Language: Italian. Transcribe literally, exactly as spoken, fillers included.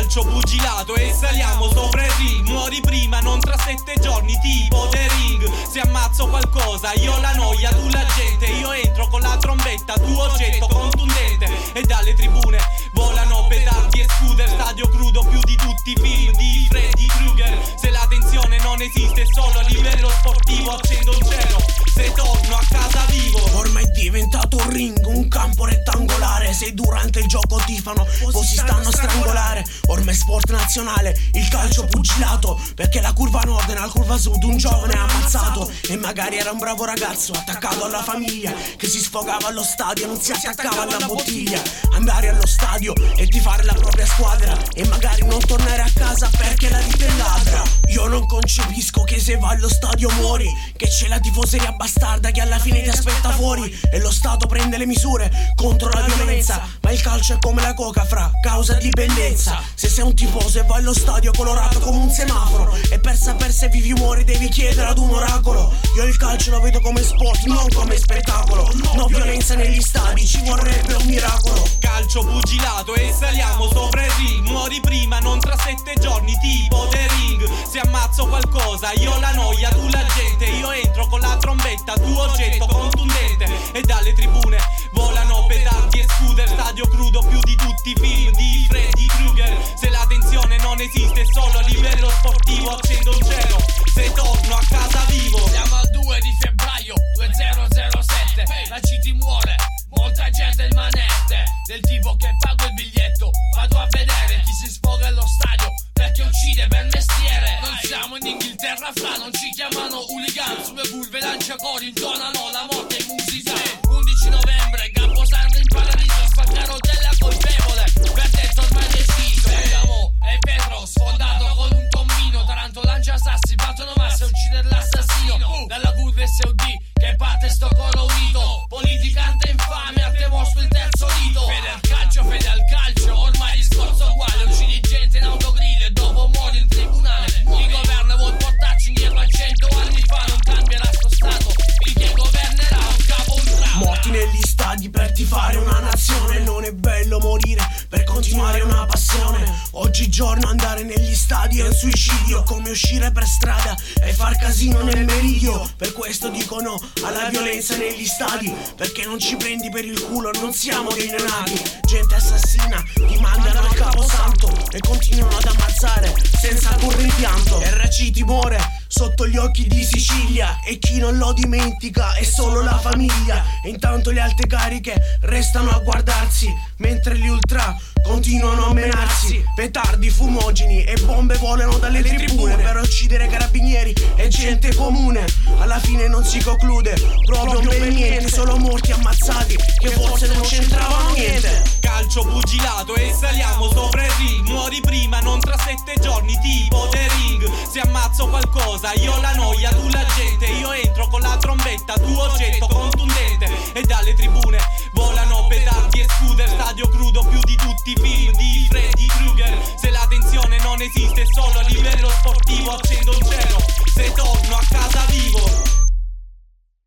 Calcio, pugilato e saliamo sopra il ring. Muori prima, non tra sette giorni, tipo The Ring. Se ammazzo qualcosa, io la noia, tu la gente. Io entro con la trombetta, tu oggetto contundente. E dalle tribune volano petardi e scooter. Stadio crudo più di tutti i film di Freddy Krueger. Se la tensione non esiste solo a livello sportivo, accendo un cielo se torno a casa vivo. Ormai è diventato un ring, un campo rettangolare. Se durante il gioco tifano o si stanno a strangolare. Ormai è sport nazionale, il calcio pugilato, perché la curva nord e la curva sud un giovane ha ammazzato. E magari era un bravo ragazzo attaccato alla famiglia, che si sfogava allo stadio, non si attaccava alla bottiglia. Andare allo stadio e tifare la propria squadra, e magari non tornare a casa perché la vita è ladra. Io non concepisco che se vai allo stadio muori, che c'è la tifoseria bastarda che alla fine ti aspetta fuori. E lo Stato prende le misure contro la violenza, ma il calcio è come la coca, fra, causa dipendenza. Se sei un tifoso e vai allo stadio colorato come un semaforo, e per saper se vivi o muori devi chiedere ad un oracolo. Io il calcio lo vedo come sport, non come spettacolo. No violenza negli stadi, ci vorrebbe un miracolo. Calcio, pugilato e saliamo sopra il ring. Muori prima, non tra sette giorni, tipo The Ring. Se ammazzo qualcosa, io la noia, tu la gente. Io entro con la trombetta, tu oggetto contundente. E dalle tribune volano petardi e scooter. Stadio crudo più di tutti i film di Freddy Krueger. Se la tensione non esiste solo a livello sportivo, accendo un cielo se torno a casa vivo. Siamo al due di febbraio duemilasette. La City muore, molta gente in manette. Del tipo che pago il biglietto, vado a vedere chi si sfoga allo stadio perché uccide per mestiere. Non siamo in Inghilterra, fra, non ci chiamano hooligan. Sulle curve lanciacori intonano la morte in musica. Undici novembre, Camposanto in paradiso, spaccaro della colpevole, verdetto ormai deciso. Bergamo e vetro sfondato con un tombino. Taranto lancia sassi, battono masse, uccidere l'assassino. Dalla curva S U D che parte sto coro unito. Politicante infame, a te mostro il terzo dito. Fede al calcio, fede al calcio, ormai discorso uguale. Uccidi gente in autogrill e dopo muori in tribunale. Chi governa vuol portarci indietro a cento anni fa. Non cambierà sto stato, chi che governerà un capo un trama. Morti negli stadi per tifare una nazione. Non è bello morire per continuare una passione. Oggigiorno andare negli stadi è un suicidio, come uscire per strada e far casino nel meridio. Per questo dico no alla violenza negli stadi, perché non ci prendi per il culo, non siamo dei neonati. Gente assassina, ti mandano al caposanto e continuano ad ammazzare senza alcun rimpianto. R C timore sotto gli occhi di Sicilia, e chi non lo dimentica è solo la famiglia. E intanto le alte cariche restano a guardarsi, mentre gli ultra continuano a menarsi. Petardi, fumogeni e bombe volano dalle tribune per uccidere carabinieri e gente comune. Alla fine non si conclude proprio per niente, solo morti ammazzati che forse non c'entravano niente. Calcio, pugilato e saliamo sopra il ring. Muori prima, non tra sette giorni, tipo The Ring. Se ammazzo qualcosa, io la noia, tu la gente. Io entro con la trombetta, tu oggetto contundente. E dalle tribune volano petardi e scooter. Stadio crudo più di tutti i film di Freddy Krueger. Se la tensione non esiste solo a livello sportivo, accendo un